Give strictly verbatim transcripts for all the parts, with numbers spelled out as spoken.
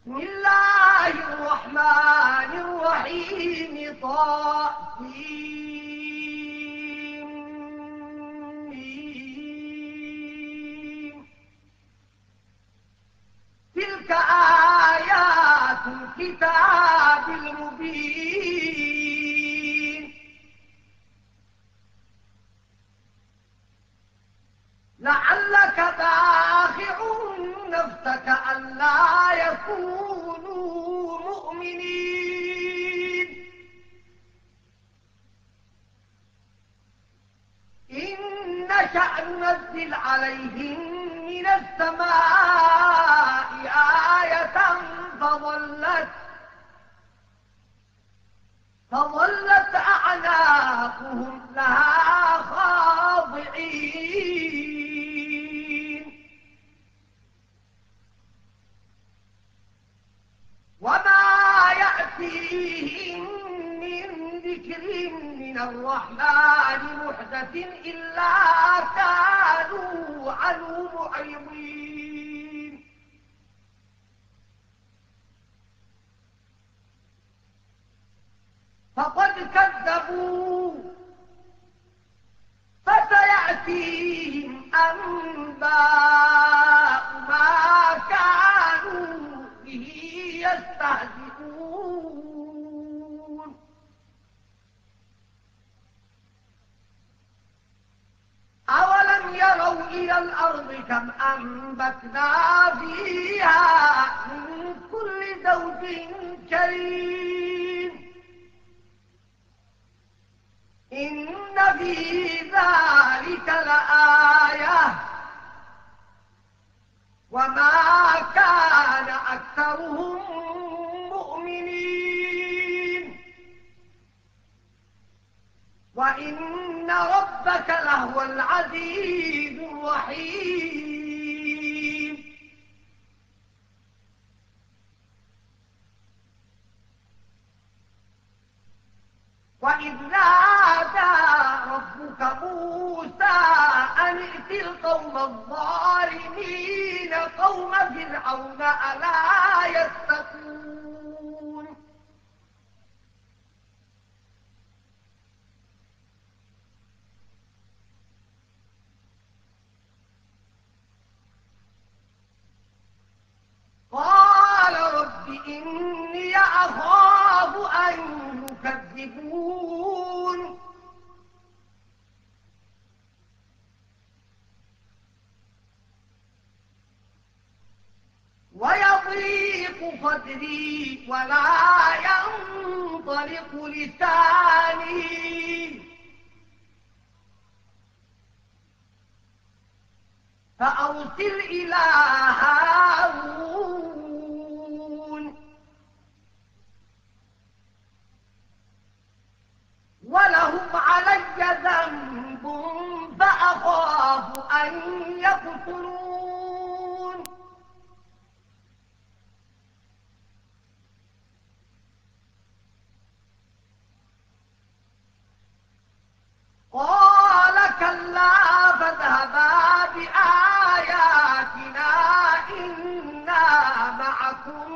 بسم الله الرحمن الرحيم طاسين تلك آيات الكتاب المبين لعلك باخع نفسك ألا يكونوا مؤمنين إن نشأ ننزل عليهم من السماء آية فظلت فظلت أعناقهم لها خاضعين وما يأتيهم من ذكر من الرحمن محدث إلا كانوا عنه معرضين فقد كذبوا فسيأتيهم أنباء ما كانوا به يستهزئون أولم يروا إلى الأرض كم أنبتنا فيها من كل زوج كريم إن في ذلك لآية وما كان أكثرهم مؤمنين وإن ربك لهو العزيز الرحيم وإذ نادى ربك موسى أن ائت القوم الظالمين قوم فرعون ألا يتقون قال رب إني أخاف أن يكذبون ويضيق صدري ولا ينطلق لساني فأرسل إلى هارون ولهم علي ذنب فأخاف أن يقتلون قال كلا فاذهبا بآياتنا إنا معكم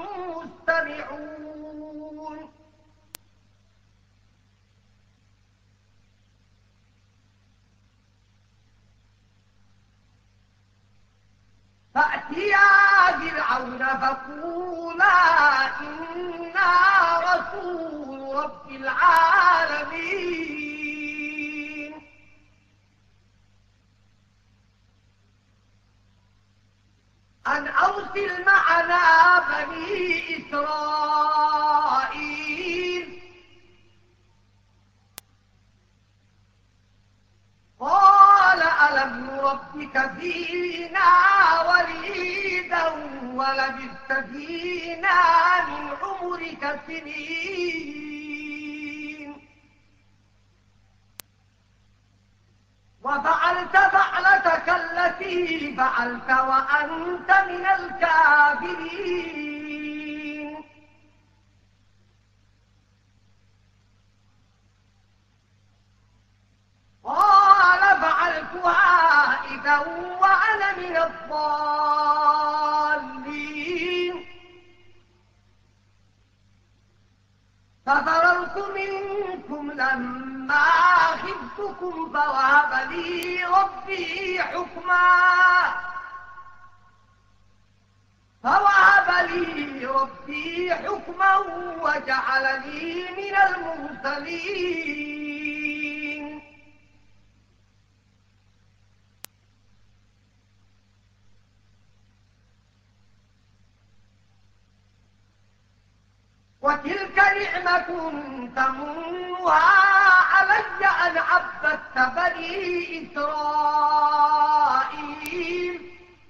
مستمعون فأتيا فرعون فقولا إنا رسول رب العالمين أن أرسل معنا بني إسرائيل قال ألم نربك فينا وليدا ولبثت فينا من عمرك سنين وفعلت فعلتك التي فعلت وأنت من الكافرين قال فعلتها إذا وأنا من الضالين ففررت منكم لما خفتكم فوهب لي ربي حكما فوهب لي ربي حكما وجعلني من المرسلين وتلك نعمة تمنها علي أن عبدت بني إسرائيل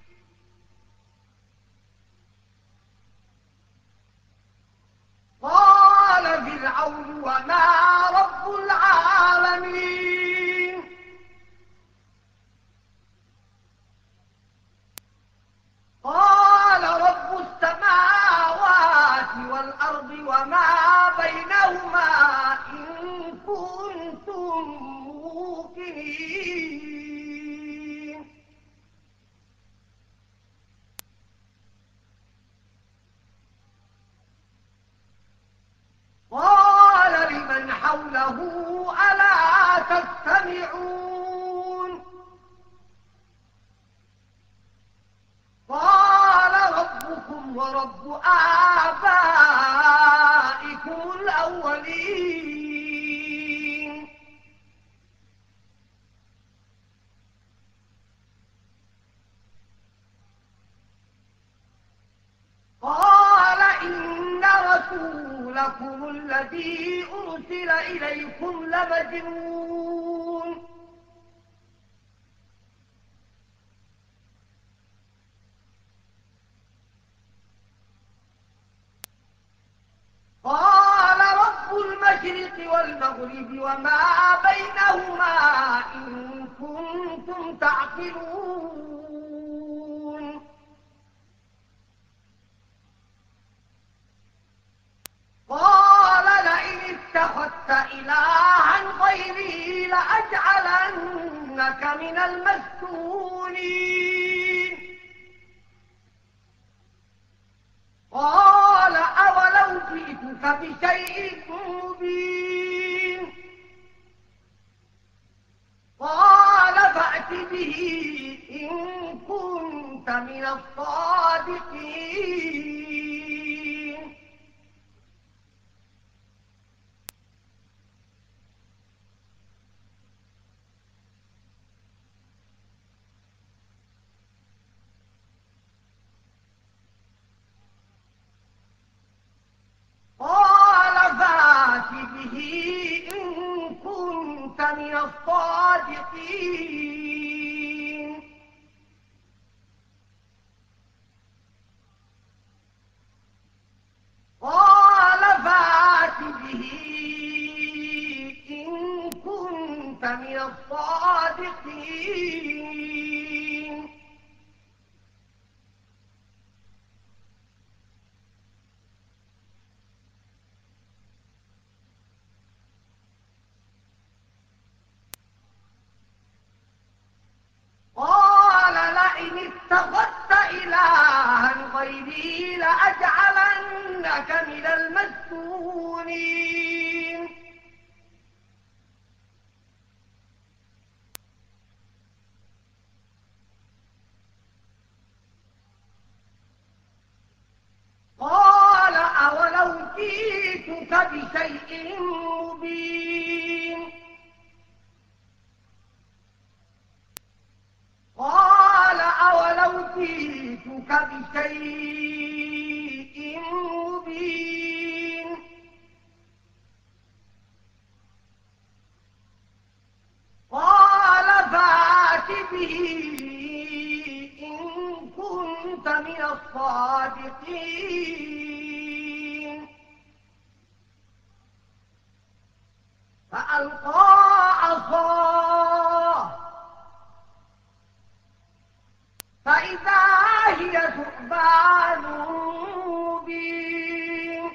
قال فرعون وما رب العالمين قال رب السماوات والأرض وما بينهما إن كنتم موقنين قال لمن حوله ألا تستمعون قال ربكم ورب آبائكم الأولين قال إن رسولكم الذي أرسل إليكم لمجنون قال رب المشرق والمغرب وما بينهما إن كنتم تعقلون قال لئن اتخذت إلها غيري لأجعلنك من المسجونين قال أولو جئتك بشيء مبين قال فأت به إن كنت من الصادقين قال فات به إن كنت من الصادقين قال فات به إن كنت من الصادقين قال لئن اتخذت إلها غيري لأجعلنك من المسجونين قال أولو جئتك بشيء مبين قال أولو جئتك بشيء مبين قال فات به إن كنت من الصادقين فألقى عصاه فإذا هي ثعبان مبين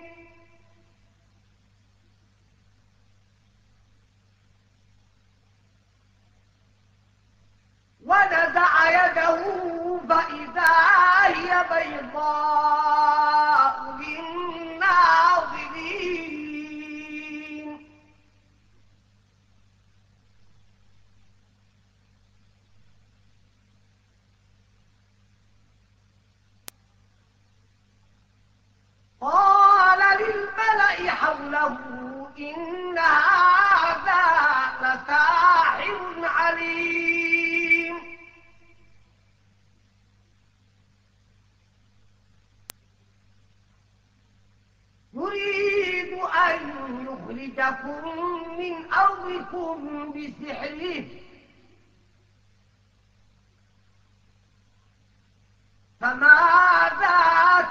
ونزع يده فإذا هي بيضاء ليخرجكم من أرضكم بسحره فماذا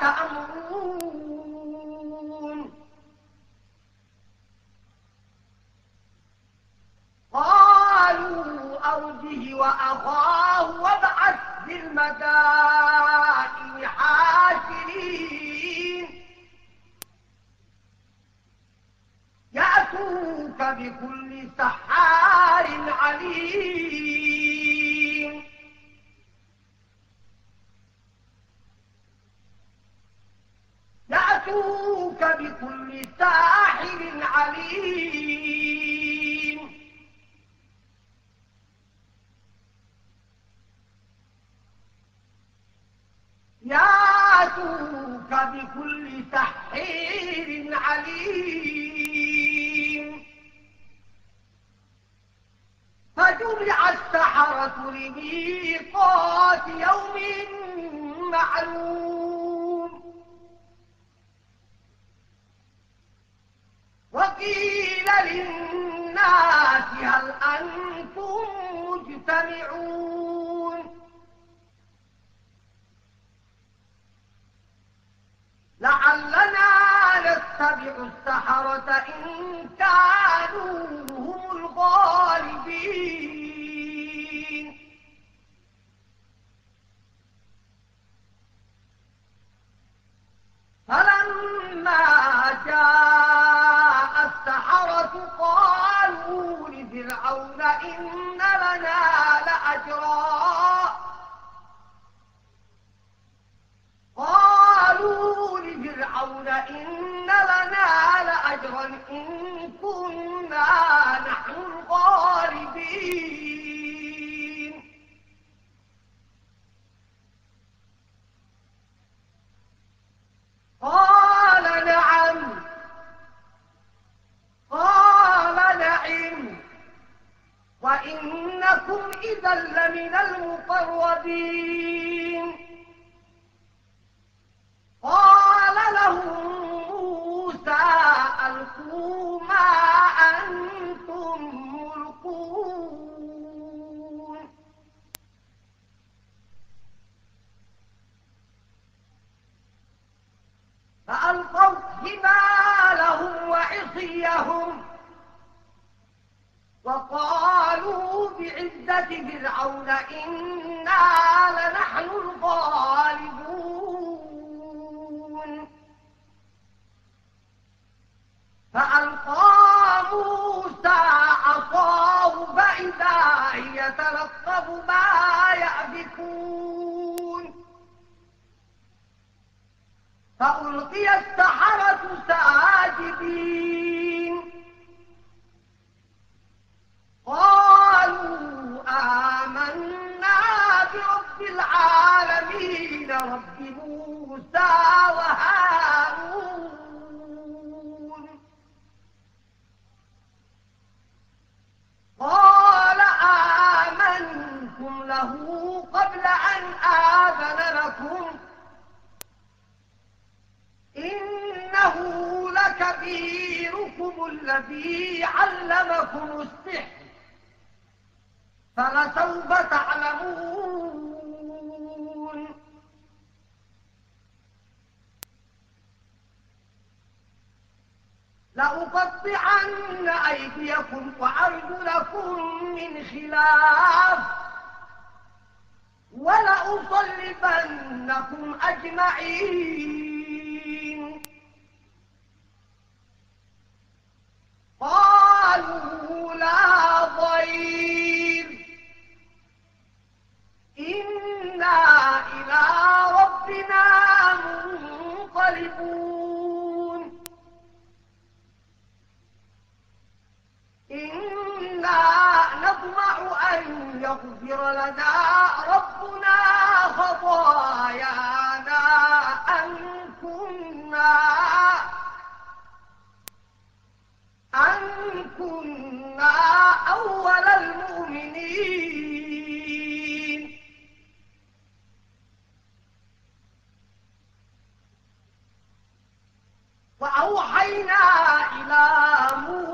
تأمرون قالوا أرجه وأخاه وابعث في المدائن حاشرين يأتوك بكل سحار عليم يأتوك بكل ساحر عليم يأتوك بكل سحر عليم فجمع السحرة لميقات يوم معلوم وقيل للناس هل أنتم مجتمعون لعلنا نتبع السحرة إن كانوا هم الغالبين فلما جاء السحرة قالوا لفرعون إن لنا لأجرا قالوا لفرعون إن لنا لأجرا إن كنا نحن الغالبين قال نعم قال نعم وإنكم إذا لمن المقربين قال لهم موسى ألقوا ما أنتم ملقون فألقوا حبالهم وعصيهم وقالوا بعزة فرعون إنا لنحن الغالبون فألقى موسى عصاه فإذا هي تلقف ما يأفكون فألقي السحرة ساجدين قالوا آمنا برب العالمين رب موسى وهارون قال آمنتم له قبل أن آذن لكم إنه لكبيركم الذي علمكم السحر فلسوف تعلمون لأقطعن أيديكم وأرجلكم من خلاف ولأصلبنكم أجمعين قالوا لا ضير إنا إلى ربنا منقلبون إنا نطمع أن يغفر لنا ربنا خطايانا أن كنا أن كنا أول المؤمنين وأوحينا إلى موسى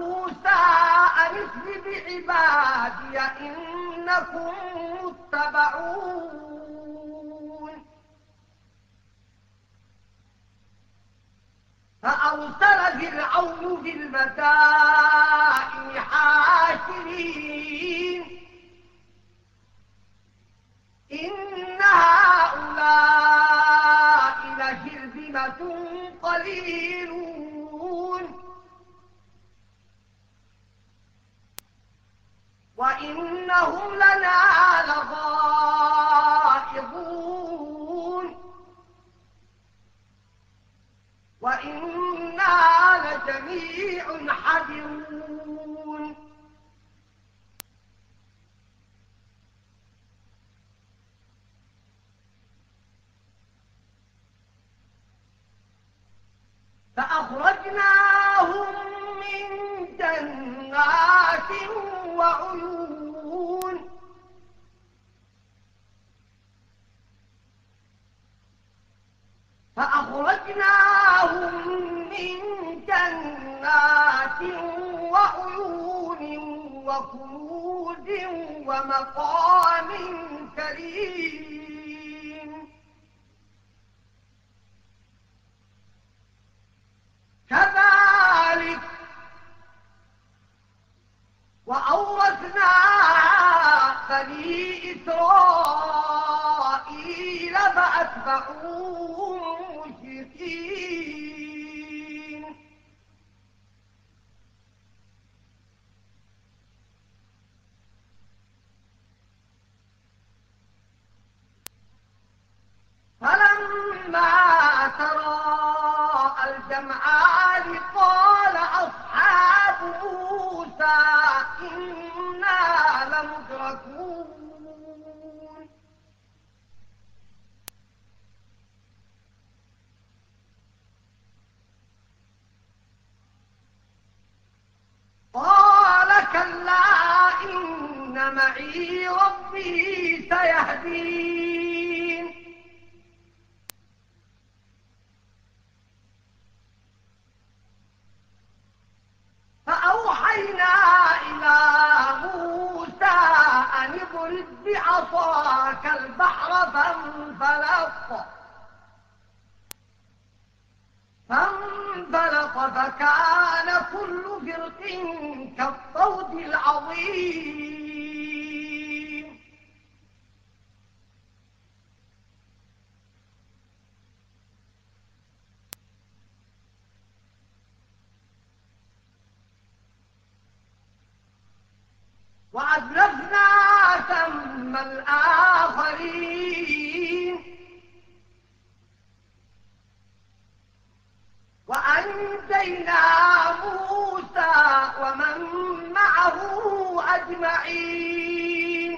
عبادي إنكم متبعون فأرسل فرعون بالمدائن حاشرين إن هؤلاء لشرذمة قليلون وإنهم لنا لغائظون وإنا لجميع حذرون فأخرجناهم من جنات وعيون فأخرجناهم من جنات وعيون وكنوز ومقام كريم كذلك وأورثناها بني إسرائيل فأتبعوهم مشركين فلما تراءى الجمعان قال أصحاب موسى إنا لمدركون قال كلا إن معي ربي سيهدين فأوحينا إلى موسى أن اضرب بعصاك البحر فانفلق فانفلق فكان كل فرق كالطود العظيم وأزلفنا ثم الآخرين وأنجينا موسى ومن معه أجمعين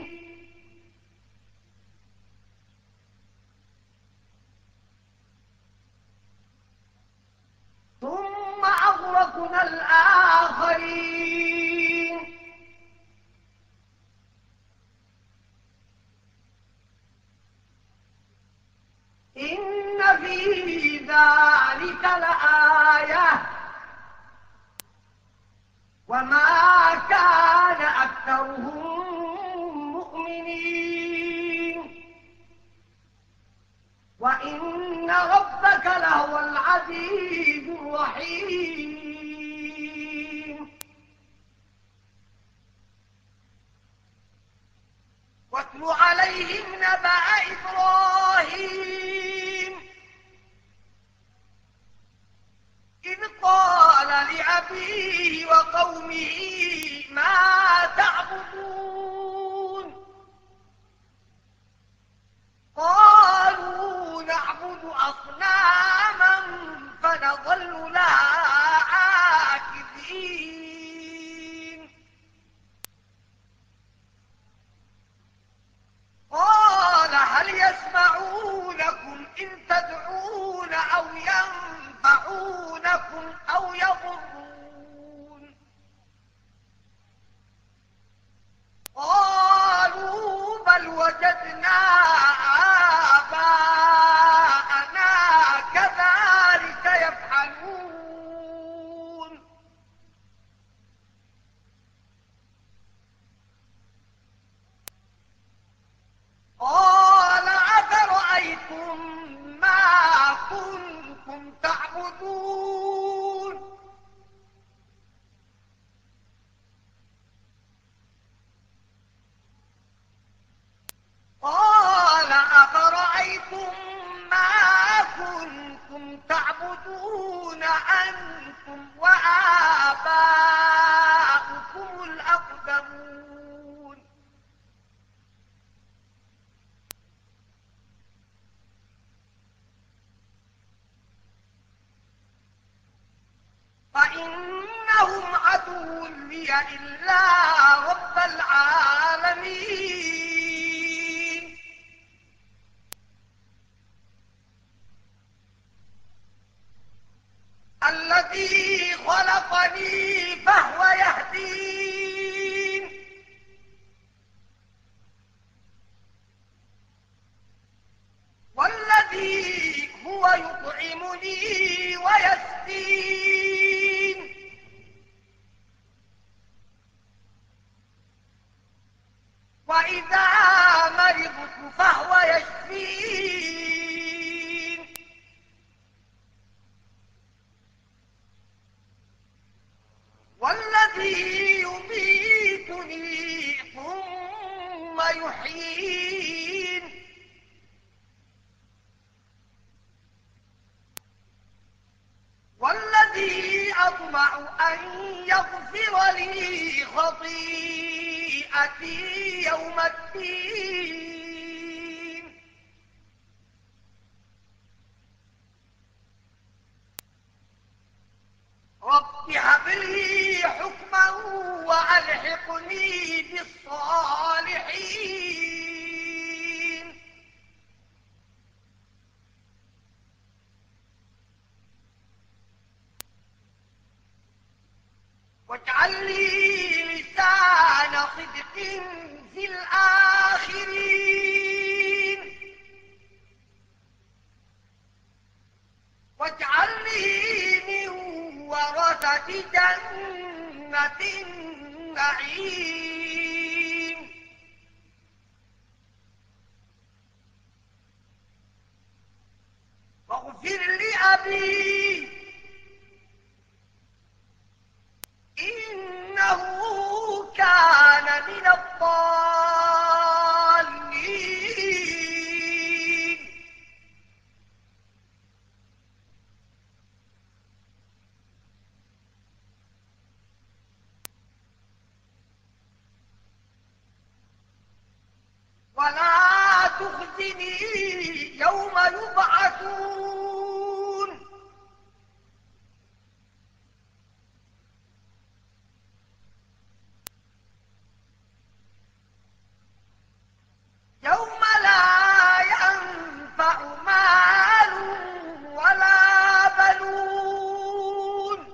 ثم أغرقنا الآخرين إن في ذلك لآية وما كان أكثرهم مؤمنين وإن ربك لهو العزيز الرحيم واتل عليهم نبأ إبراهيم إذ قال لأبيه وقومه ما تعبدون قالوا نعبد أصناما فنظل لها عاكفين قال هل يسمعونكم إذ تدعون أو ينفعونكم أو يضرون قالوا بل وجدنا آباءنا كذلك يفعلون تعبدون قال أفرأيتم ما كنتم تعبدون أنتم وآباؤكم الأقدمون فإنهم عدو لي إلا رب العالمين الذي خلقني فهو يهدين والذي هو يطعمني ويسقين وإذا مرضت فهو يشفين والذي يميتني ثم يحيين والذي أطمع أن يغفر لي خطيئتي يوم الدين رب هب لي حكما وألحقني بالصالحين واجعل لي لسان صدق في الآخرين واجعلني من ورثة جنة النعيم واغفر لأبي إنه كان من الضالين ولا تخزني يوم يبعثون يوم لا ينفع مال ولا بنون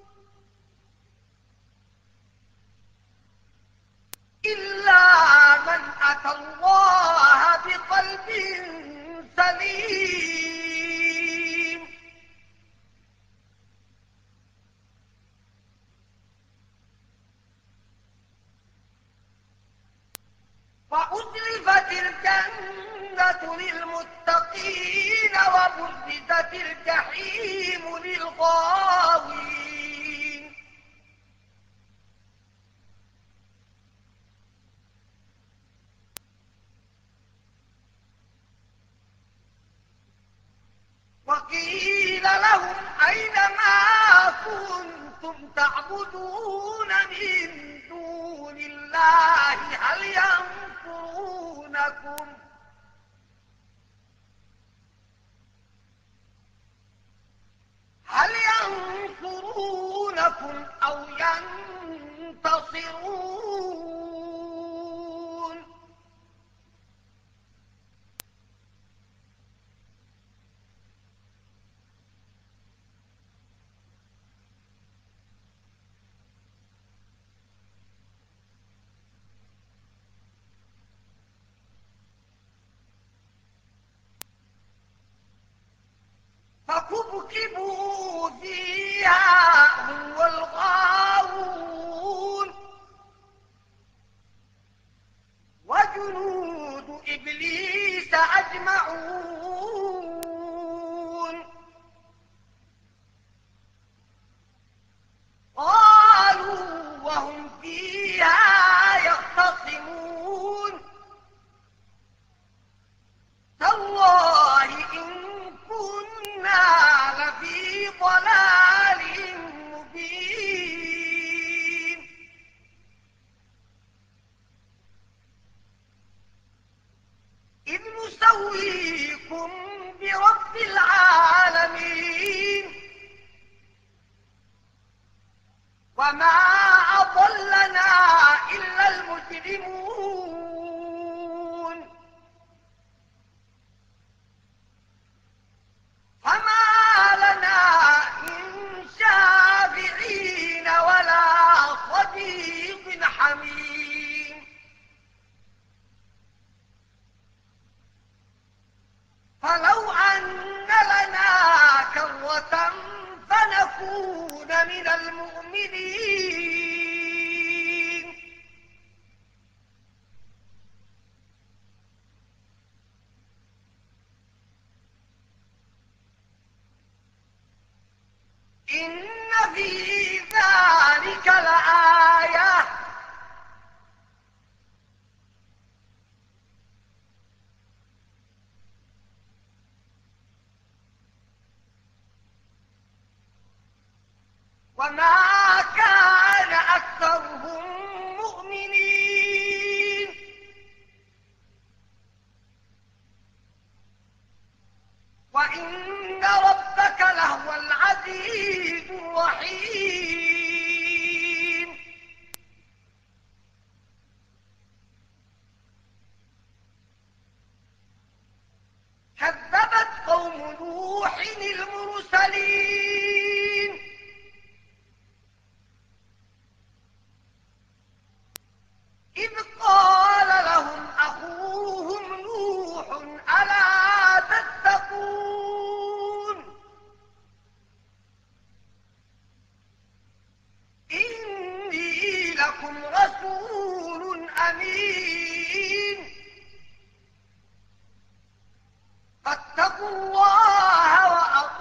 إلا من أتى الله بقلب سليم وأزلفت الجنة للمتقين وبرزت الجحيم للغاوين وقيل لهم أين ما كنتم تعبدون من دون الله هل ينصرونكم هل ينصرونكم أو ينتصرون فكبكبوا فيها هم والغاوون وجنود إبليس أجمعون ضلال مبين إذ نسويكم برب العالمين وما أضلنا إلا المجرمون فما لنا من شافعين ولا صديق حميم فلو أن لنا كرة فنكون من المؤمنين إن في ذلك لآية وما كان أكثرهم مؤمنين وإن ربك لهو العزيز الرحيم كذبت قوم نوح المرسلين إذ قال لهم أخوهم نوح ألا تتقون إني لكم رسول أمين فاتقوا الله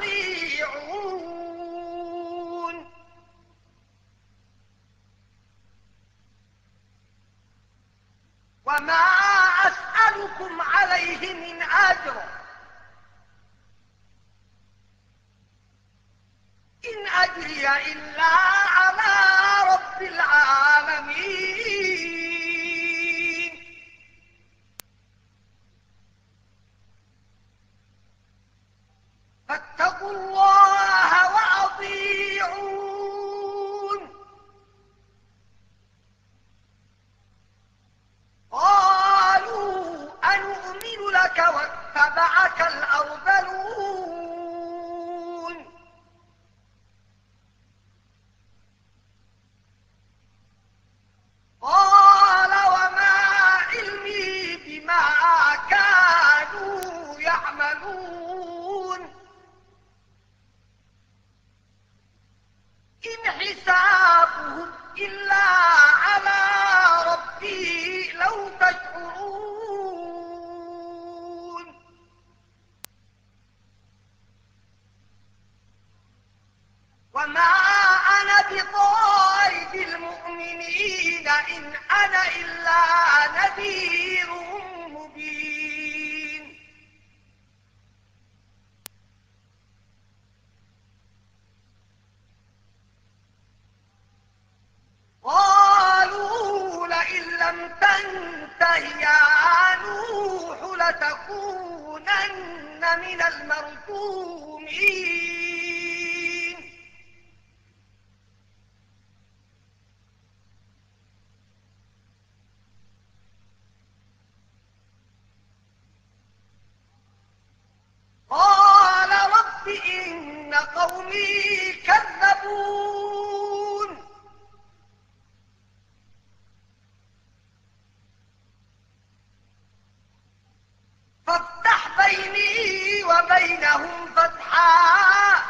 وأطيعون وما أسألكم عليه من أجر إن أجري إلا على رب العالمين فاتقوا الله وأطيعون قالوا أنؤمن لك واتبعك الأرذلون قال وما علمي بما كانوا يعملون إن حسابهم إلا على ربي لو تشعرون وما أنا بطارد المؤمنين إن أنا إلا نذير مبين قالوا لئن لم تنته يا نوح لتكونن من المرجومين قال رب إن قومي كذبون فافتح بيني وبينهم فتحا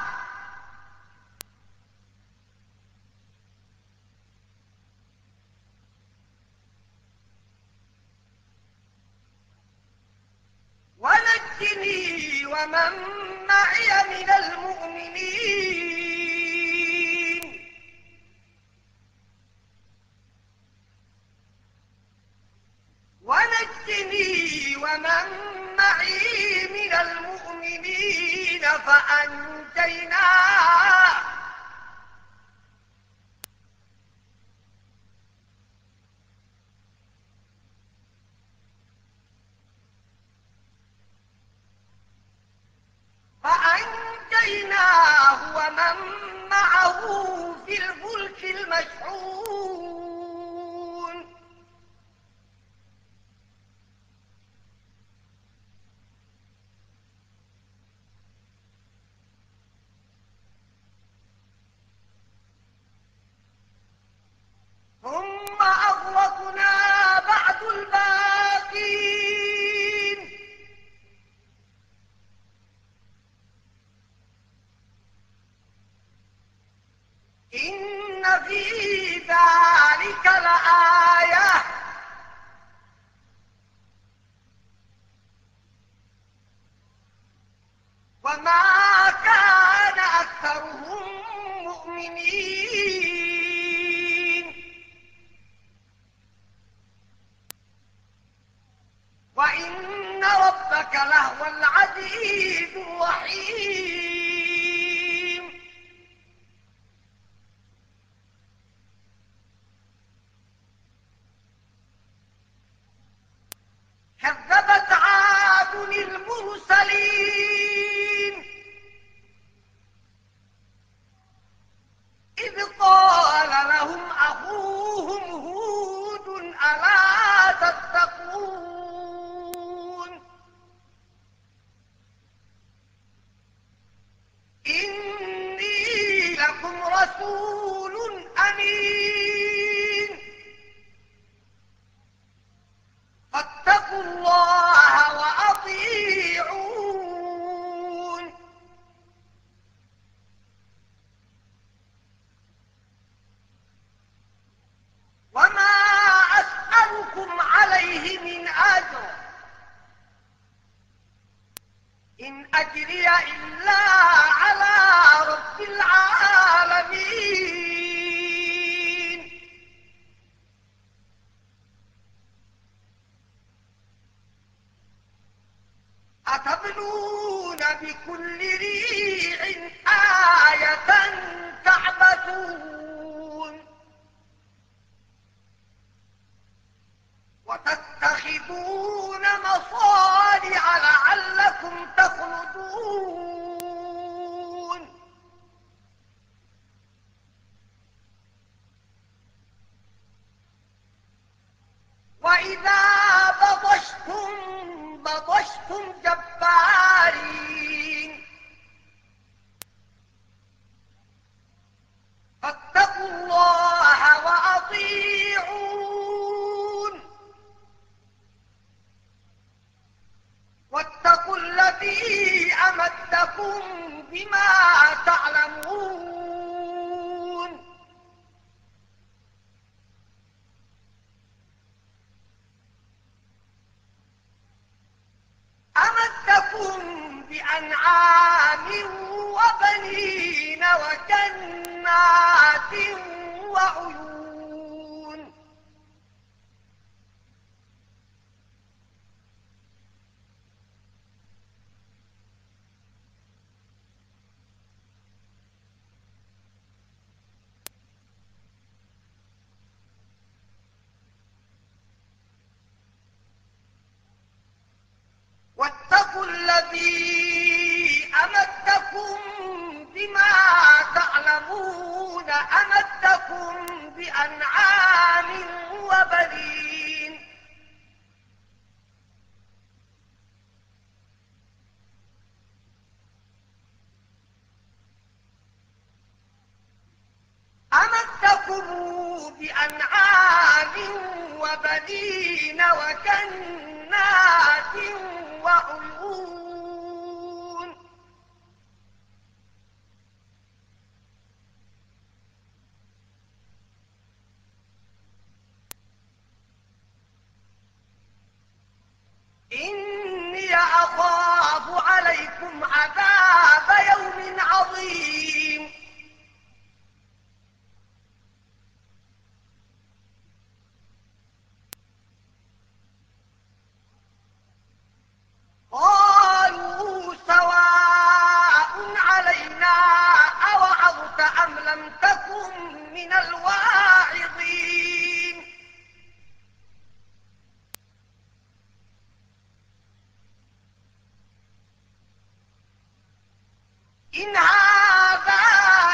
ونجني ومن معي من المؤمنين ونجني ومن معي من المؤمنين فأنجيناه ومن معه في الفلك المشحون ثم أغرقنا بعد الباقين إن في ذلك لآية وما كان أكثرهم مؤمنين وإن ربك لهو العزيز الرحيم كذبت عاد المرسلين إذ قال لهم أخوهم هود ألا تتقون إني لكم رسول أمين فاتقوا الله وأطيعون وما أسألكم عليه من أجر إن أجري إلا على رب العالمين أتبنون بكل ريع آية تعبثون وتتخذون مصانع لعلكم تخلدون وإذا بطشتم بطشتم جبارين فاتقوا الله وأطيعون واتقوا الذي أمدكم بما تعلمون أمدكم بأنعام وبنين وجنات وعيون واتقوا الذي أمدكم بما تعلمون أمدكم بأنعام وبنين أمدكم بأنعام وبنين وجنات وعيون إني أخاف عليكم عذاب يوم عظيم قالوا سواء علينا أوعظت أم لم تكن من الواعظين إن هذا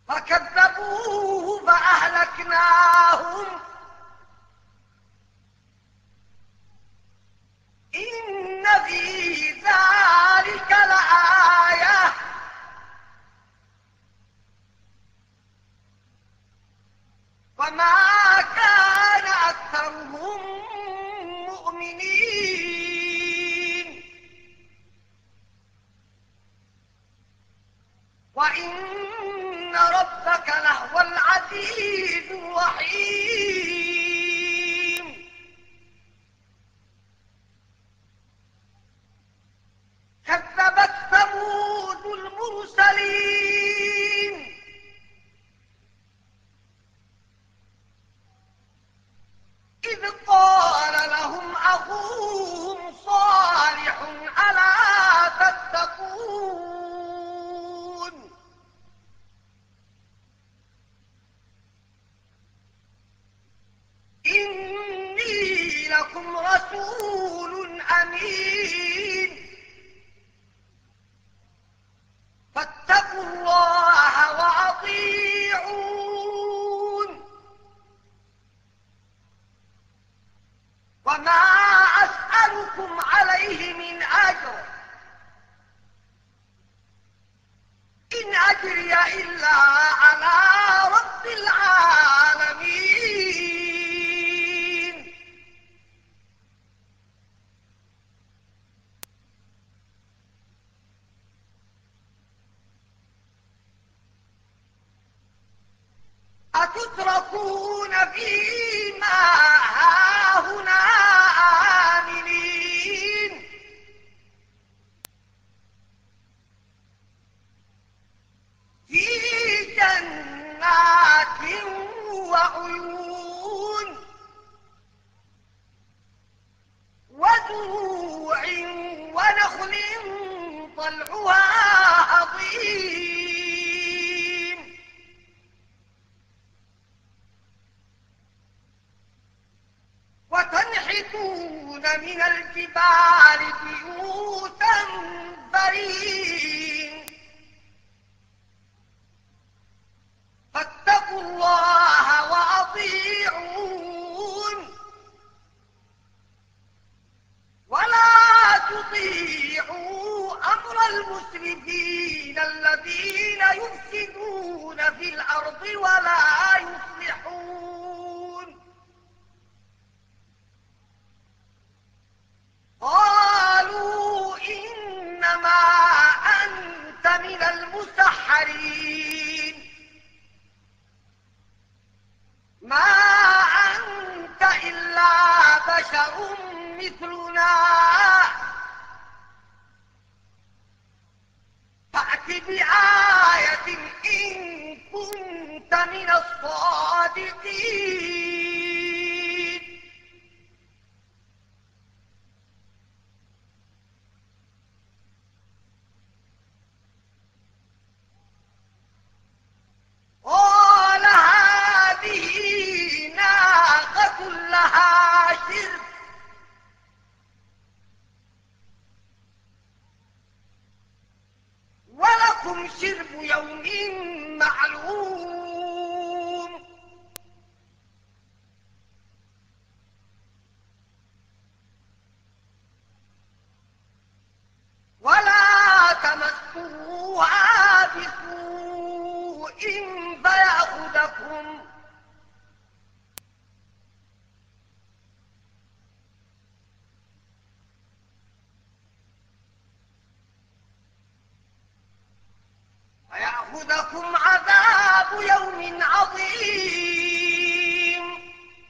فكذبوه فأهلكناهم إن في ذلك لآية وما كان أكثرهم مؤمنين وإن ربك لهو العزيز الرحيم كذبت ثمود المرسلين إذ قال لهم أخوهم صالح ألا تتقون إني لكم رسول أمين فاتقوا الله وأطيعون وما أسألكم عليه من أجر إن أجري إلا على رب العالمين أتتركون فيما هاهنا آمنين في جنات وعيون وزروع ونخل طلعها هضيم وتنحتون من الجبال بيوتا فرين فاتقوا الله وأطيعون ولا تطيعوا أمر المسرفين الذين يفسدون في الأرض ولا يصلحون قالوا إنما أنت من المسحرين ما أنت إلا بشر مثلنا فأت بآية إن كنت من الصادقين قال هذه ناقة لها شرب ولكم شرب يوم معلوم ولا تمسوها بسوء فيأخذكم فيأخذكم عذاب يوم عظيم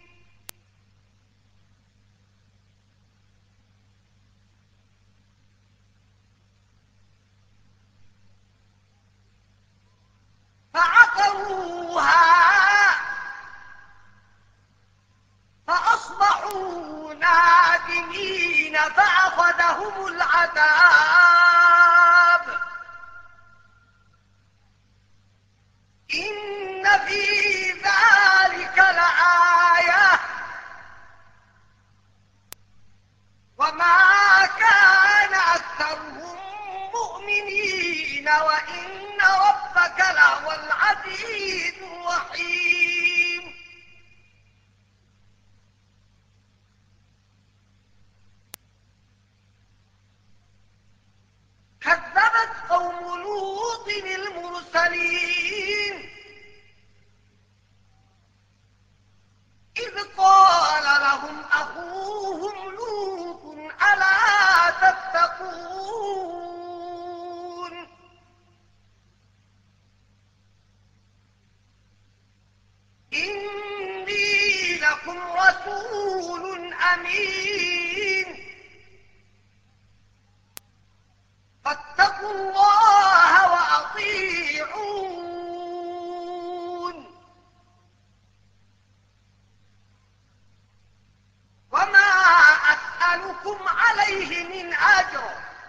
فعقروها فأصبحوا نادمين فأخذهم العذاب إن في ذلك لآية وما كان أكثرهم مؤمنين وإن ربك لهو العزيز أمين. فاتقوا الله وأطيعون. وما أسألكم عليه من أجر،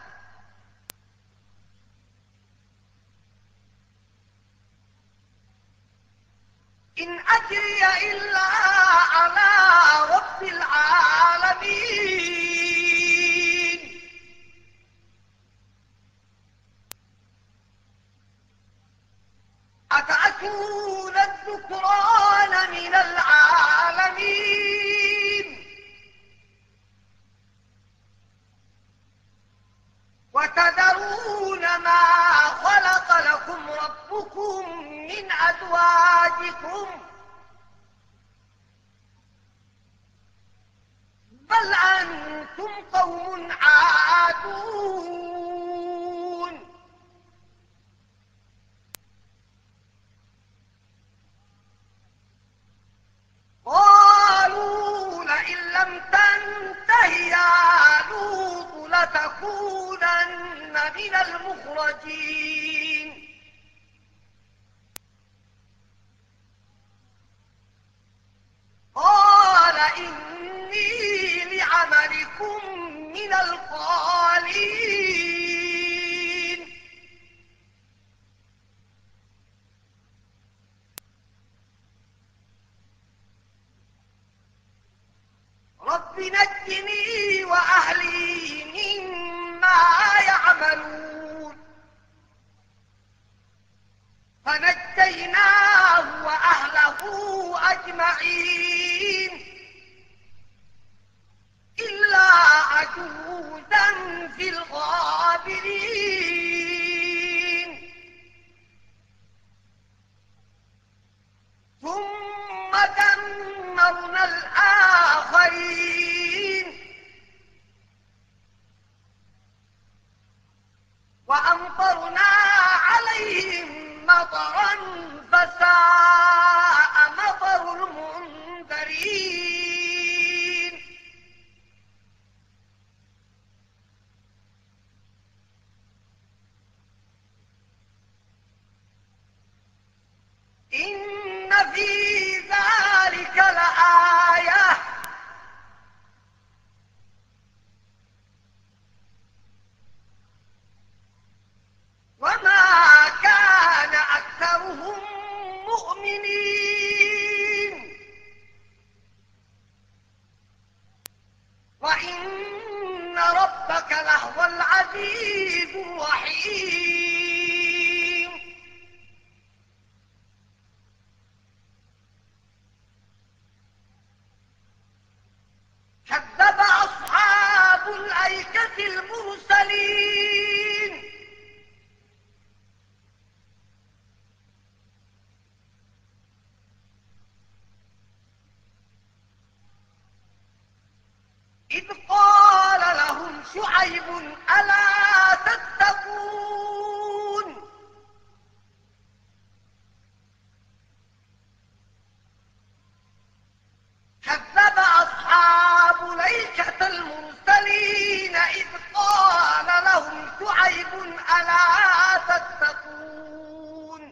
إن أجري إلا على رب العالمين. أتأتون الذكران من العالمين، وتذرون ما خلق لكم ربكم من أزواجكم، بل أنتم قوم عادون. قالوا لئن لم تنته يا لوط لتكونن من المخرجين. قال إني لعملكم من القالين. رب نجني وأهلي مما يعملون. فنجيناه وأهله أجمعين إلا عجوزا في الغابرين. ثم دمرنا الآخرين وأمطرنا عليهم مطرا فساء مطر المنذرين. إن في ذلك لآية وما كان أكثرهم مؤمنين وإن ربك لهو العزيز الرحيم. كذب أصحاب الأيكة المرسلين إذ قال لهم شعيب ألا تتقون. كذب أصحاب الأيكة المرسلين إذ قال لهم شعيب ألا تتقون.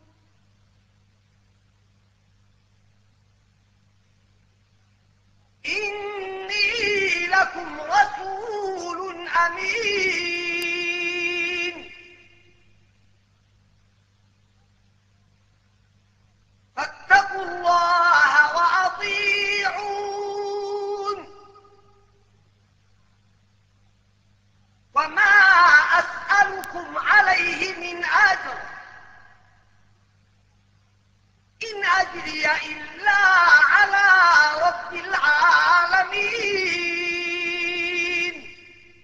إني لكم رسول أمين. فاتقوا الله وأطيعون. وما أسألكم عليه من أجر، إن أجري إلا على رب العالمين.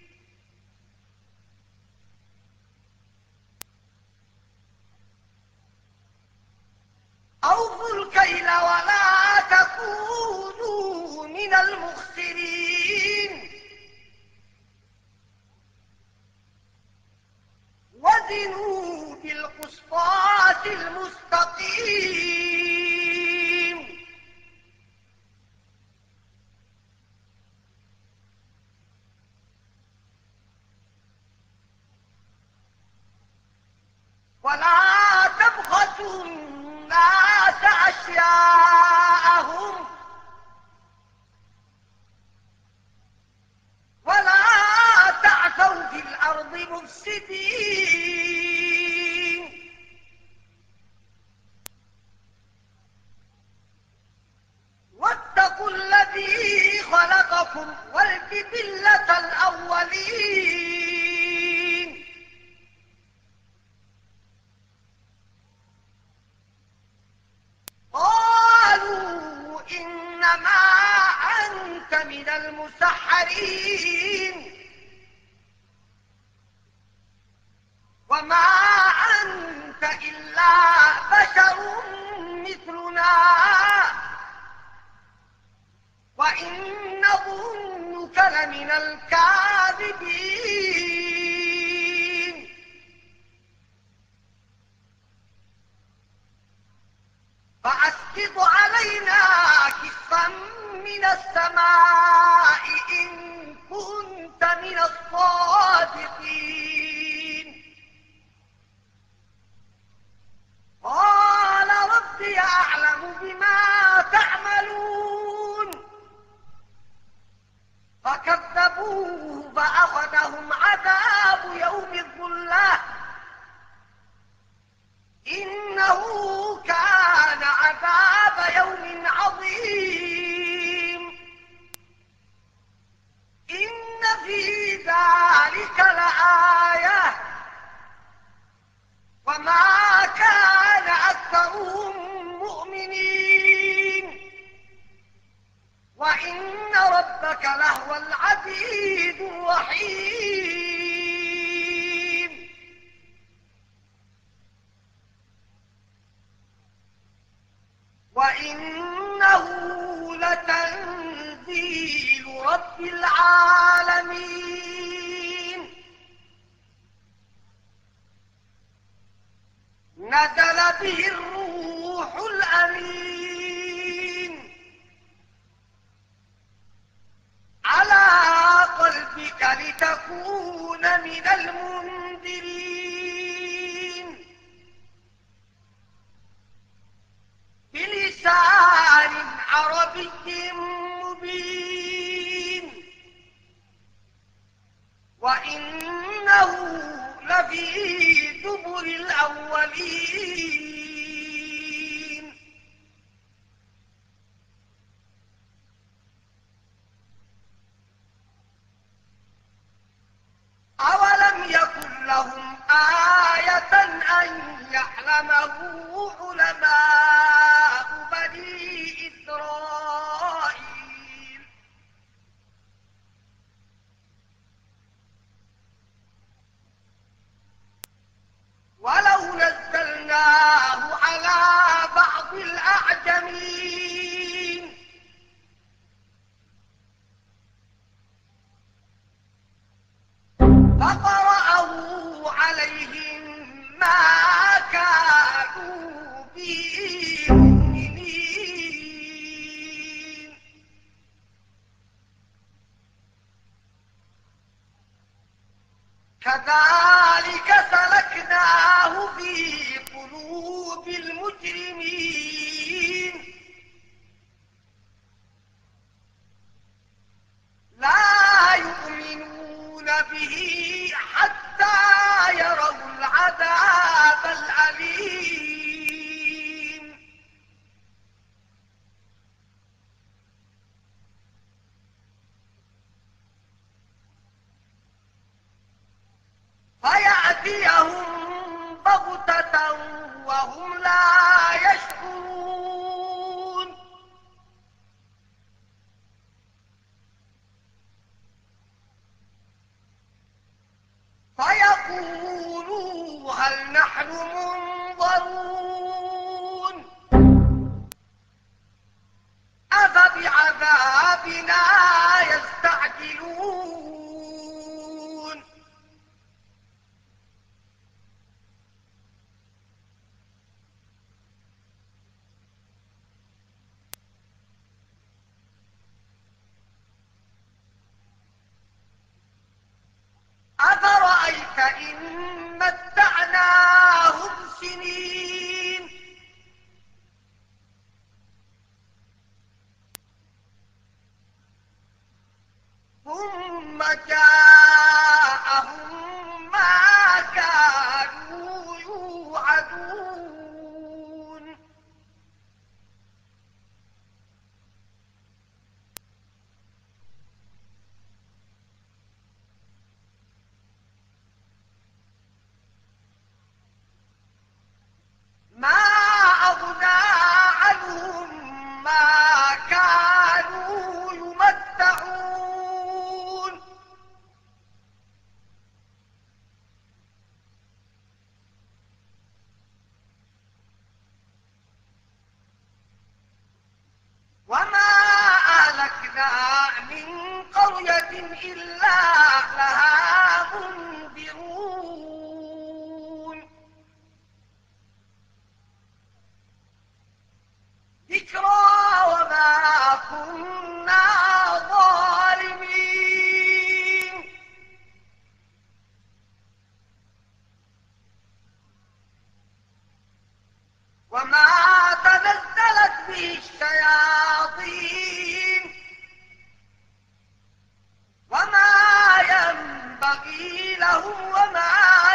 أوفوا الكيل ولا تكونوا من المخسرين. وزنوا بالقسطاس المستقيم. الأرض مفسدين واتقوا الذي خلقكم والجبلة الأولين قالوا إنما أنت من المسحرين وما أنت إلا بشر مثلنا وإن نظنك لمن الكاذبين فأسقط علينا كسفا من السماء إن كنت من الصادقين قال ربي أعلم بما تعملون فكذبوه فأخذهم عذاب يوم الظلة إنه كان عذاب يوم عظيم إن في ذلك لآية وما كان أكثرهم مؤمنين وإن ربك لهو العزيز الرحيم وإنه لتنزيل رب العالمين نزل به الروح الأمين على قلبك لتكون من المنذرين بلسان عربي مبين وإنه لفي زبر الأولين أولم يكن لهم آية أن يعلمه علماء بني إسرائيل ولو نزلناه على بعض الأعجمين فقرأه عليهم ما كانوا به مؤمنين كذلك سلكناه في قلوب المجرمين لا يؤمنون به حتى يروا العذاب الأليم فيأتيهم بغتة وهم لا يشعرون فيقولوا هل نحن منظرون أفبعذابنا يستعجلون أفرأيت إن متعناهم سنين إلا لها منذرون ذكرى وما كنا ظالمين وما تنزلت به الشياطين وما ينبغي لهم وما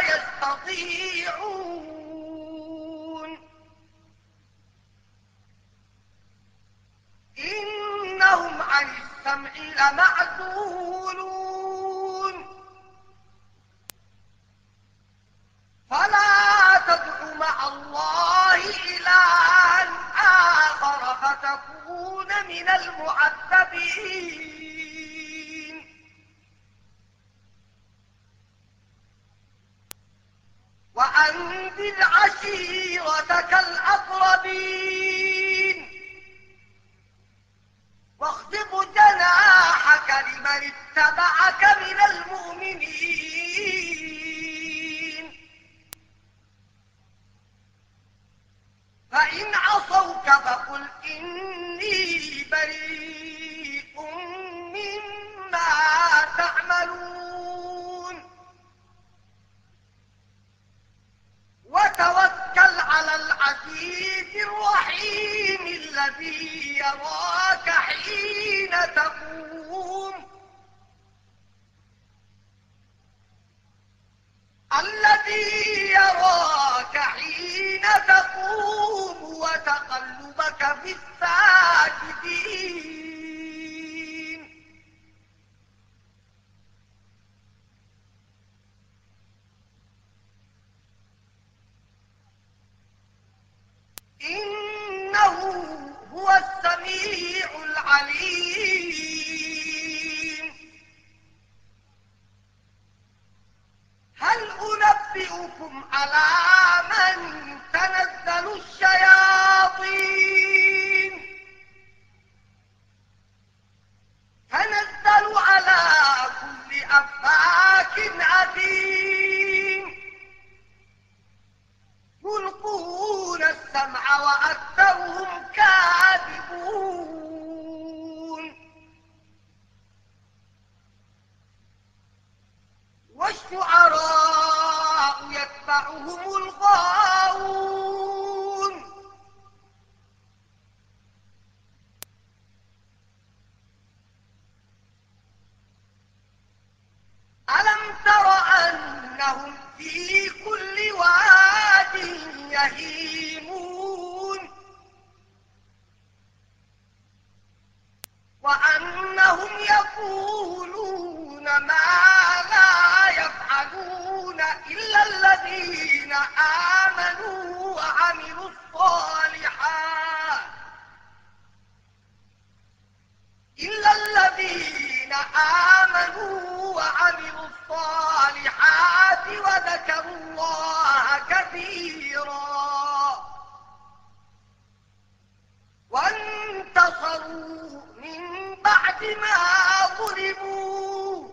يستطيعون إنهم عن السمع لمعزولون فلا تدع مع الله إلها آخر فتكون من المعذبين وأنذر عشيرتك الأقربين واخفض جناحك لمن اتبعك من المؤمنين فإن عصوك فقل إني بريء مما تعملون وتوكل على العزيز الرحيم الذي يراك حين تقوم الذي يراك حين تقوم وتقلبك في الساجدين إنه هو السميع العليم هل أنبئكم على من تنزل الشياطين تنزل على كل أفاك أثيم يلقون السمع وأكثرهم كاذبون والشعراء يتبعهم الغاوون ألم تر أنهم في كل واد يهيمون وأنهم يقولون ما لا يفعلون إلا الذين آمنوا وعملوا الصالحات إلا الذين آمنوا وعملوا الصالحات وذكروا الله كثيرا وانتصروا من بعد ما ظلموا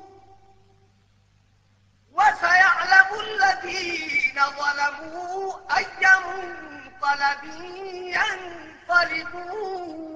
وسيعلم الذين ظلموا أي منقلب ينقلبون